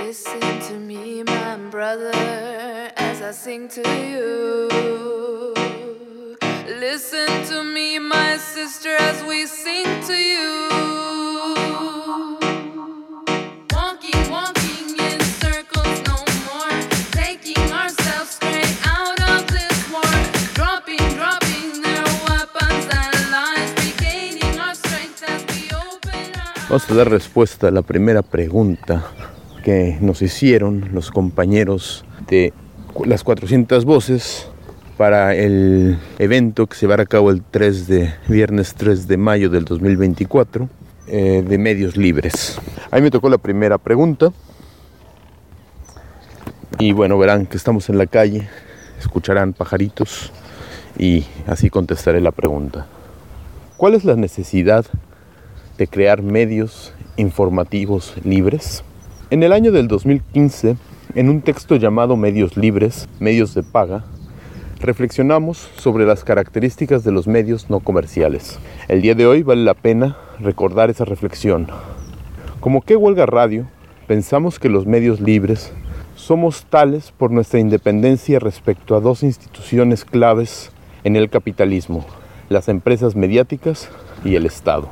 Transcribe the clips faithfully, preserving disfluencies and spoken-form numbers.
Listen to me, my brother, as I sing to you. Listen to me, my sister, as we sing to you. Walking, walking in circles no more, taking ourselves straight out of this war. Dropping, dropping their weapons and lies, regaining our strength as we open our eyes. Vamos a dar respuesta a la primera pregunta que nos hicieron los compañeros de las cuatrocientas voces para el evento que se va a cabo el tres de, viernes tres de mayo del dos mil veinticuatro, eh, de medios libres. Ahí me tocó la primera pregunta y bueno, verán que estamos en la calle, escucharán pajaritos y así contestaré la pregunta. ¿Cuál es la necesidad de crear medios informativos libres? En el año del dos mil quince, en un texto llamado Medios Libres, Medios de Paga, reflexionamos sobre las características de los medios no comerciales. El día de hoy vale la pena recordar esa reflexión. Como Que Huelga Radio, pensamos que los medios libres somos tales por nuestra independencia respecto a dos instituciones claves en el capitalismo, las empresas mediáticas y el Estado.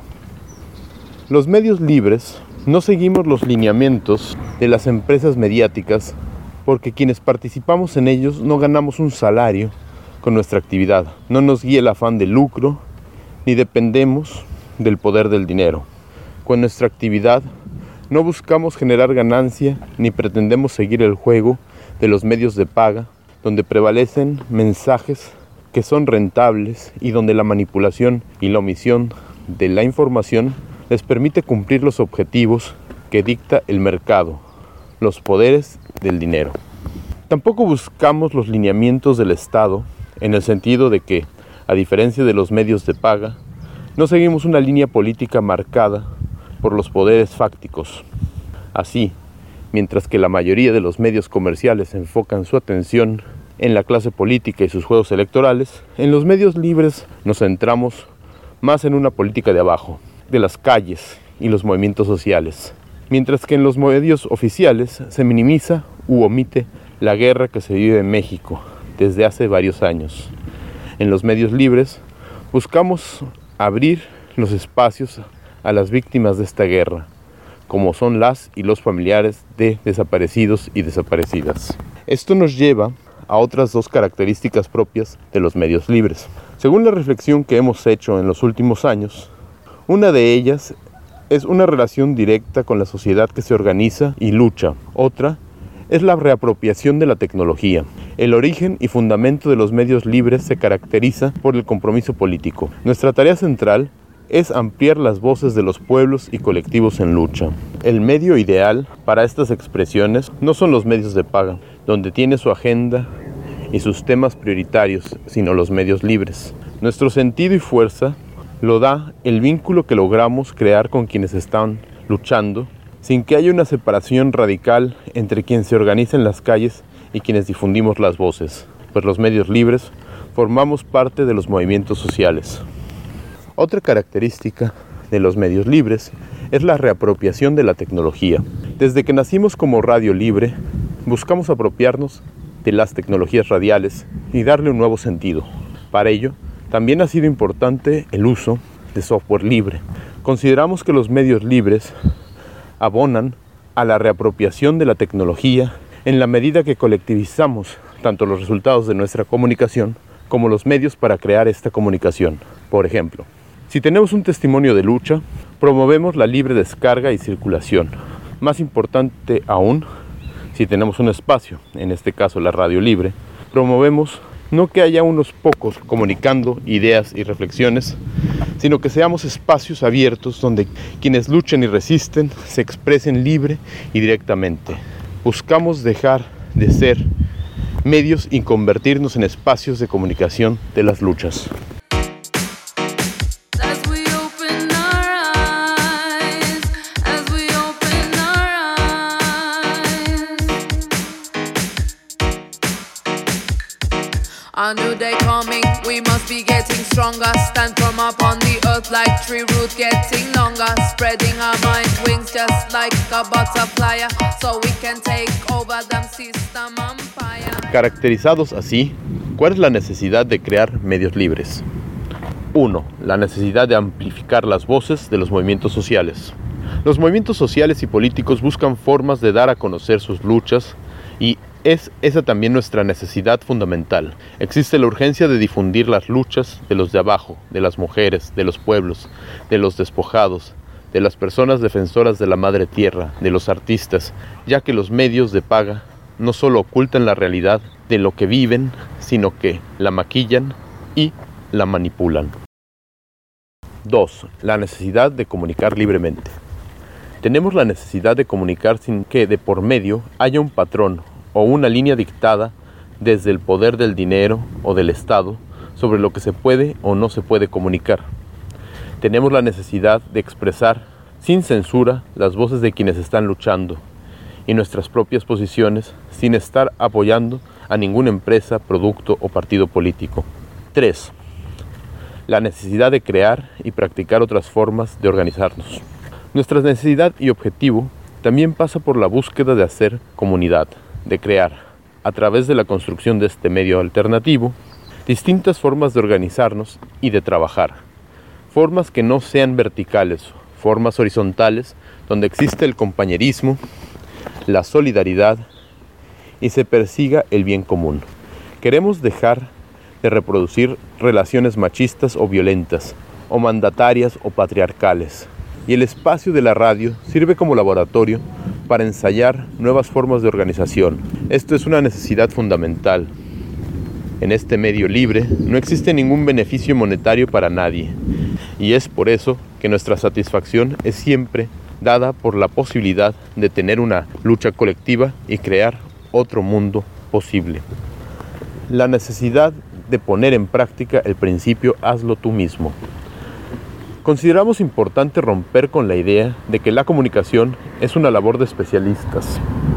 Los medios libres no seguimos los lineamientos de las empresas mediáticas porque quienes participamos en ellos no ganamos un salario con nuestra actividad. No nos guía el afán de lucro ni dependemos del poder del dinero. Con nuestra actividad no buscamos generar ganancia ni pretendemos seguir el juego de los medios de paga donde prevalecen mensajes que son rentables y donde la manipulación y la omisión de la información les permite cumplir los objetivos que dicta el mercado, los poderes del dinero. Tampoco buscamos los lineamientos del Estado en el sentido de que, a diferencia de los medios de paga, no seguimos una línea política marcada por los poderes fácticos. Así, mientras que la mayoría de los medios comerciales enfocan su atención en la clase política y sus juegos electorales, en los medios libres nos centramos más en una política de abajo, de las calles y los movimientos sociales, mientras que en los medios oficiales se minimiza u omite la guerra que se vive en México desde hace varios años. En los medios libres buscamos abrir los espacios a las víctimas de esta guerra, como son las y los familiares de desaparecidos y desaparecidas. Esto nos lleva a otras dos características propias de los medios libres. Según la reflexión que hemos hecho en los últimos años, una de ellas es una relación directa con la sociedad que se organiza y lucha. Otra es la reapropiación de la tecnología. El origen y fundamento de los medios libres se caracteriza por el compromiso político. Nuestra tarea central es ampliar las voces de los pueblos y colectivos en lucha. El medio ideal para estas expresiones no son los medios de paga, donde tiene su agenda y sus temas prioritarios, sino los medios libres. Nuestro sentido y fuerza lo da el vínculo que logramos crear con quienes están luchando, sin que haya una separación radical entre quien se organiza en las calles y quienes difundimos las voces, pues los medios libres formamos parte de los movimientos sociales. Otra característica de los medios libres es la reapropiación de la tecnología. Desde que nacimos como radio libre, buscamos apropiarnos de las tecnologías radiales y darle un nuevo sentido. Para ello, también ha sido importante el uso de software libre. Consideramos que los medios libres abonan a la reapropiación de la tecnología en la medida que colectivizamos tanto los resultados de nuestra comunicación como los medios para crear esta comunicación. Por ejemplo, si tenemos un testimonio de lucha, promovemos la libre descarga y circulación. Más importante aún, si tenemos un espacio, en este caso la radio libre, promovemos no que haya unos pocos comunicando ideas y reflexiones, sino que seamos espacios abiertos donde quienes luchan y resisten se expresen libre y directamente. Buscamos dejar de ser medios y convertirnos en espacios de comunicación de las luchas. A new day coming, we must be getting stronger. Stand firm upon the earth like tree root getting longer. Spreading our mind wings just like a butterfly, so we can take over them system empire. Caracterizados así, ¿cuál es la necesidad de crear medios libres? uno. La necesidad de amplificar las voces de los movimientos sociales. Los movimientos sociales y políticos buscan formas de dar a conocer sus luchas y es esa también nuestra necesidad fundamental. Existe la urgencia de difundir las luchas de los de abajo, de las mujeres, de los pueblos, de los despojados, de las personas defensoras de la madre tierra, de los artistas, ya que los medios de paga no solo ocultan la realidad de lo que viven, sino que la maquillan y la manipulan. dos. La necesidad de comunicar libremente. Tenemos la necesidad de comunicar sin que de por medio haya un patrón o una línea dictada desde el poder del dinero o del Estado sobre lo que se puede o no se puede comunicar. Tenemos la necesidad de expresar sin censura las voces de quienes están luchando y nuestras propias posiciones sin estar apoyando a ninguna empresa, producto o partido político. tres. La necesidad de crear y practicar otras formas de organizarnos. Nuestra necesidad y objetivo también pasa por la búsqueda de hacer comunidad, de crear, a través de la construcción de este medio alternativo, distintas formas de organizarnos y de trabajar. Formas que no sean verticales, formas horizontales, donde existe el compañerismo, la solidaridad y se persiga el bien común. Queremos dejar de reproducir relaciones machistas o violentas, o mandatarias o patriarcales. Y el espacio de la radio sirve como laboratorio para ensayar nuevas formas de organización. Esto es una necesidad fundamental. En este medio libre no existe ningún beneficio monetario para nadie, y es por eso que nuestra satisfacción es siempre dada por la posibilidad de tener una lucha colectiva y crear otro mundo posible. La necesidad de poner en práctica el principio hazlo tú mismo. Consideramos importante romper con la idea de que la comunicación es una labor de especialistas.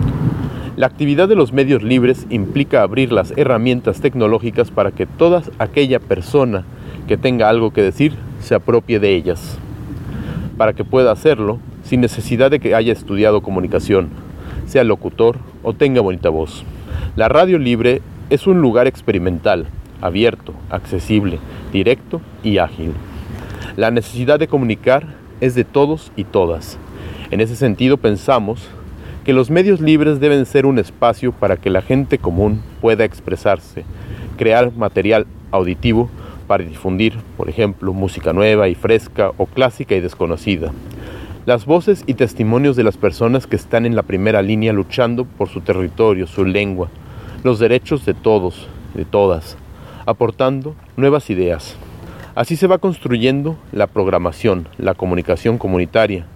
La actividad de los medios libres implica abrir las herramientas tecnológicas para que toda aquella persona que tenga algo que decir se apropie de ellas, para que pueda hacerlo sin necesidad de que haya estudiado comunicación, sea locutor o tenga bonita voz. La radio libre es un lugar experimental, abierto, accesible, directo y ágil. La necesidad de comunicar es de todos y todas. En ese sentido pensamos que los medios libres deben ser un espacio para que la gente común pueda expresarse, crear material auditivo para difundir, por ejemplo, música nueva y fresca o clásica y desconocida. Las voces y testimonios de las personas que están en la primera línea luchando por su territorio, su lengua, los derechos de todos, de todas, aportando nuevas ideas. Así se va construyendo la programación, la comunicación comunitaria,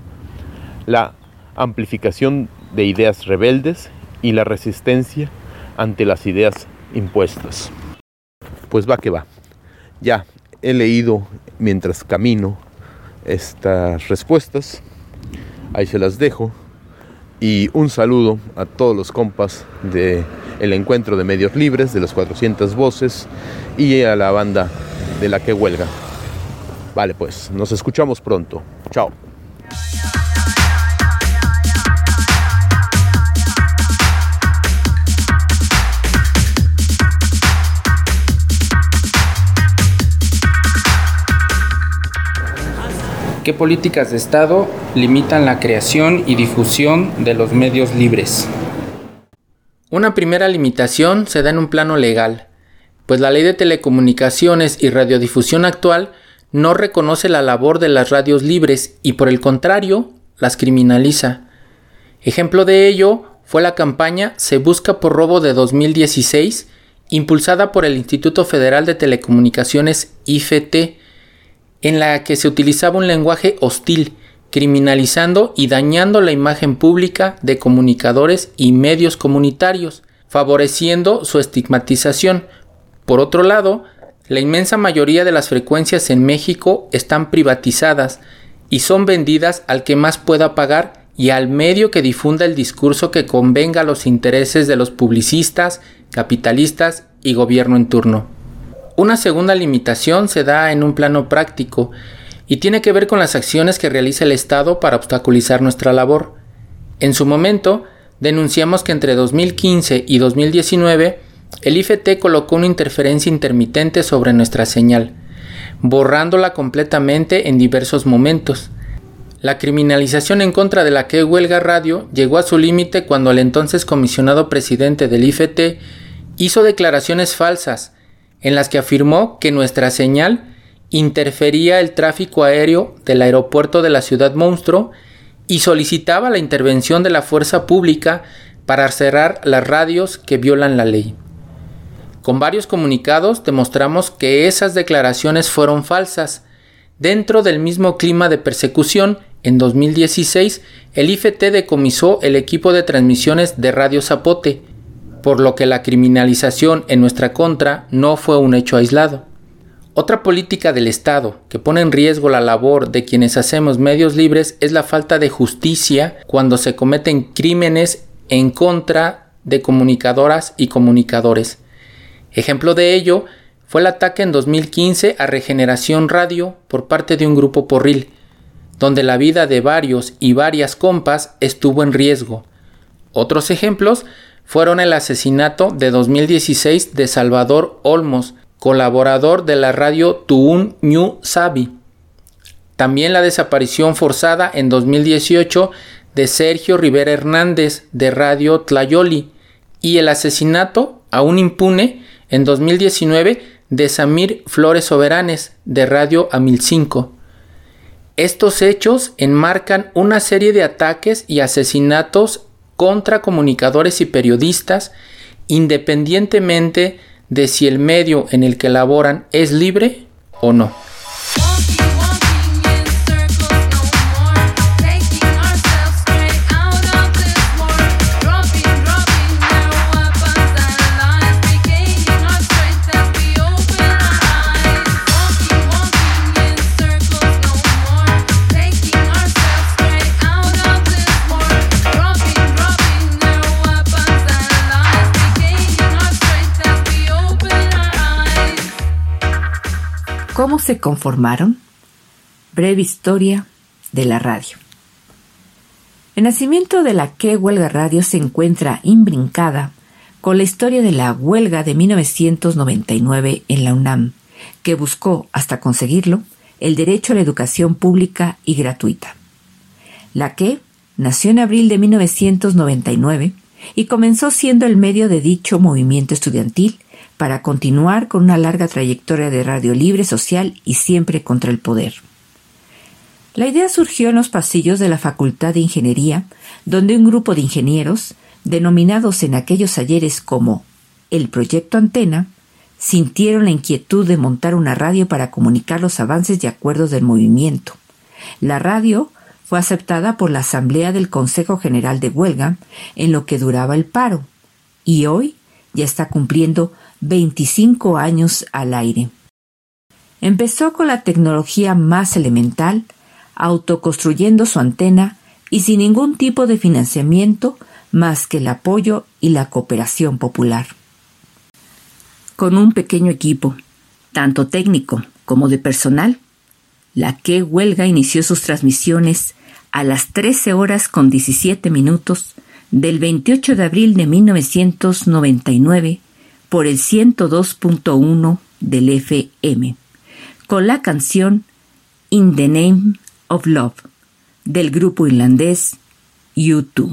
la amplificación de ideas rebeldes y la resistencia ante las ideas impuestas. Pues va que va. Ya he leído mientras camino estas respuestas. Ahí se las dejo. Y un saludo a todos los compas del encuentro de medios libres, de las cuatrocientas voces, y a la banda de la que huelga. Vale, pues, nos escuchamos pronto. Chao. ¿Qué políticas de Estado limitan la creación y difusión de los medios libres? Una primera limitación se da en un plano legal, pues la Ley de Telecomunicaciones y Radiodifusión actual no reconoce la labor de las radios libres y por el contrario, las criminaliza. Ejemplo de ello fue la campaña Se Busca por Robo de dos mil dieciséis, impulsada por el Instituto Federal de Telecomunicaciones I F T, en la que se utilizaba un lenguaje hostil, criminalizando y dañando la imagen pública de comunicadores y medios comunitarios, favoreciendo su estigmatización. Por otro lado, la inmensa mayoría de las frecuencias en México están privatizadas y son vendidas al que más pueda pagar y al medio que difunda el discurso que convenga a los intereses de los publicistas, capitalistas y gobierno en turno. Una segunda limitación se da en un plano práctico y tiene que ver con las acciones que realiza el Estado para obstaculizar nuestra labor. En su momento, denunciamos que entre dos mil quince y dos mil diecinueve, el I F T colocó una interferencia intermitente sobre nuestra señal, borrándola completamente en diversos momentos. La criminalización en contra de la que huelga radio llegó a su límite cuando el entonces comisionado presidente del I F T hizo declaraciones falsas en las que afirmó que nuestra señal interfería el tráfico aéreo del aeropuerto de la Ciudad Monstruo y solicitaba la intervención de la fuerza pública para cerrar las radios que violan la ley. Con varios comunicados demostramos que esas declaraciones fueron falsas. Dentro del mismo clima de persecución, en dos mil dieciséis, el I F T decomisó el equipo de transmisiones de Radio Zapote, por lo que la criminalización en nuestra contra no fue un hecho aislado. Otra política del Estado que pone en riesgo la labor de quienes hacemos medios libres es la falta de justicia cuando se cometen crímenes en contra de comunicadoras y comunicadores. Ejemplo de ello fue el ataque en dos mil quince a Regeneración Radio por parte de un grupo porril, donde la vida de varios y varias compas estuvo en riesgo. Otros ejemplos fueron el asesinato de dos mil dieciséis de Salvador Olmos, colaborador de la radio Tuún Ñu Sabi. También la desaparición forzada en dos mil dieciocho de Sergio Rivera Hernández de Radio Tlayoli y el asesinato, aún impune, en dos mil diecinueve de Samir Flores Soberanes de Radio Amilcinco. Estos hechos enmarcan una serie de ataques y asesinatos contra comunicadores y periodistas, independientemente de si el medio en el que laboran es libre o no. ¿Cómo se conformaron? Breve historia de la radio. El nacimiento de la que huelga radio se encuentra imbrincada con la historia de la huelga de mil novecientos noventa y nueve en la UNAM, que buscó, hasta conseguirlo, el derecho a la educación pública y gratuita. La que nació en abril de mil novecientos noventa y nueve y comenzó siendo el medio de dicho movimiento estudiantil para continuar con una larga trayectoria de radio libre, social y siempre contra el poder. La idea surgió en los pasillos de la Facultad de Ingeniería, donde un grupo de ingenieros, denominados en aquellos ayeres como el Proyecto Antena, sintieron la inquietud de montar una radio para comunicar los avances y acuerdos del movimiento. La radio fue aceptada por la Asamblea del Consejo General de Huelga en lo que duraba el paro, y hoy ya está cumpliendo veinticinco años al aire. Empezó con la tecnología más elemental, autoconstruyendo su antena y sin ningún tipo de financiamiento más que el apoyo y la cooperación popular. Con un pequeño equipo, tanto técnico como de personal, la que huelga inició sus transmisiones a las trece horas con diecisiete minutos del veintiocho de abril de mil novecientos noventa y nueve por el ciento dos punto uno del F M, con la canción In the Name of Love del grupo irlandés U dos.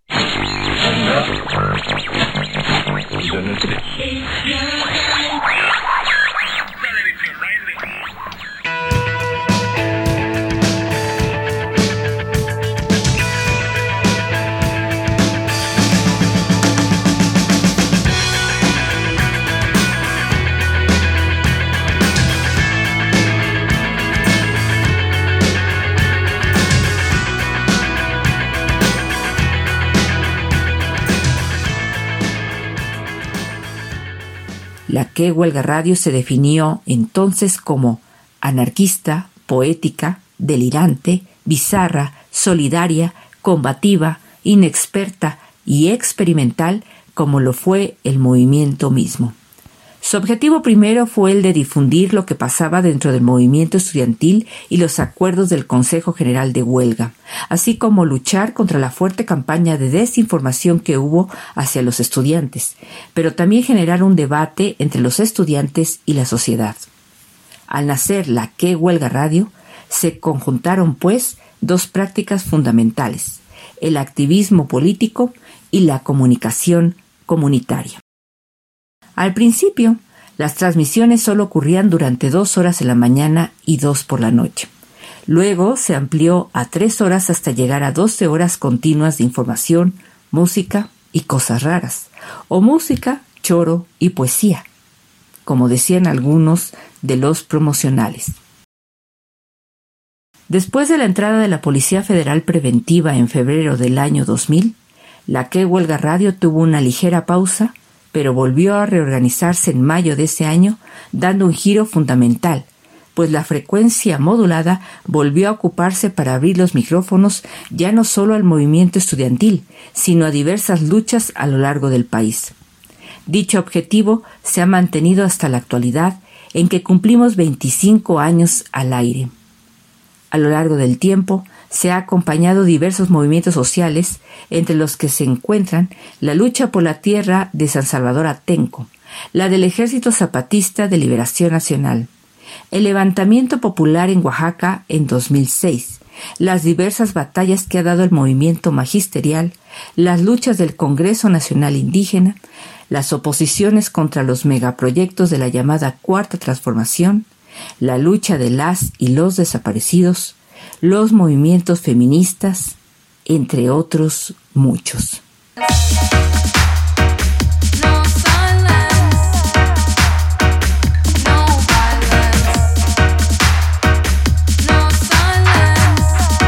La que huelga radio se definió entonces como anarquista, poética, delirante, bizarra, solidaria, combativa, inexperta y experimental, como lo fue el movimiento mismo. Su objetivo primero fue el de difundir lo que pasaba dentro del movimiento estudiantil y los acuerdos del Consejo General de Huelga, así como luchar contra la fuerte campaña de desinformación que hubo hacia los estudiantes, pero también generar un debate entre los estudiantes y la sociedad. Al nacer la Que Huelga Radio, se conjuntaron, pues, dos prácticas fundamentales: el activismo político y la comunicación comunitaria. Al principio, las transmisiones solo ocurrían durante dos horas en la mañana y dos por la noche. Luego se amplió a tres horas hasta llegar a doce horas continuas de información, música y cosas raras, o música, choro y poesía, como decían algunos de los promocionales. Después de la entrada de la Policía Federal Preventiva en febrero del año dos mil, la Que Huelga Radio tuvo una ligera pausa, pero volvió a reorganizarse en mayo de ese año, dando un giro fundamental, pues la frecuencia modulada volvió a ocuparse para abrir los micrófonos ya no solo al movimiento estudiantil, sino a diversas luchas a lo largo del país. Dicho objetivo se ha mantenido hasta la actualidad, en que cumplimos veinticinco años al aire. A lo largo del tiempo, se ha acompañado diversos movimientos sociales, entre los que se encuentran la lucha por la tierra de San Salvador Atenco, la del Ejército Zapatista de Liberación Nacional, el levantamiento popular en Oaxaca en dos mil seis, las diversas batallas que ha dado el movimiento magisterial, las luchas del Congreso Nacional Indígena, las oposiciones contra los megaproyectos de la llamada Cuarta Transformación, la lucha de las y los desaparecidos, los movimientos feministas, entre otros muchos. No silence, no violence, no silence.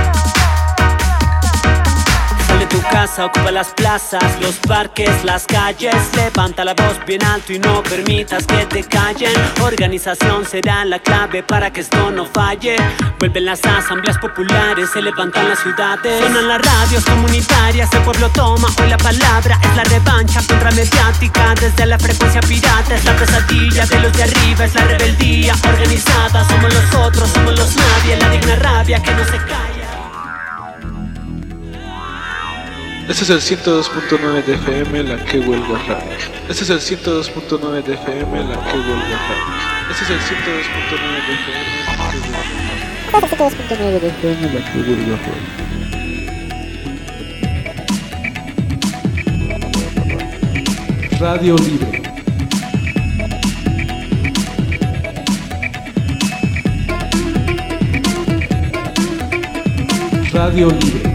Sal de tu casa, ocupa las plazas, los parques, las calles. Levanta la voz bien alto y no permitas que te callen. Organización será la clave para que esto no falle. Vuelven las asambleas populares, se levantan las ciudades. Sonan las radios comunitarias, el pueblo toma hoy la palabra. Es la revancha contra mediática, desde la frecuencia pirata. Es la pesadilla de los de arriba, es la rebeldía organizada. Somos los otros, somos los nadie, la digna rabia que no se calla. Este es el ciento dos punto nueve de F M, la Que Huelga Radio. Este es el ciento dos punto nueve de F M, la Que Huelga Radio. Este es el ciento dos punto nueve de F M, la Que Huelga Radio. Este es el ciento dos punto nueve de F M, la Que Huelga Radio. Radio Libre. Radio Libre.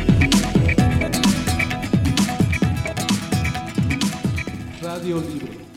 Radio Libre.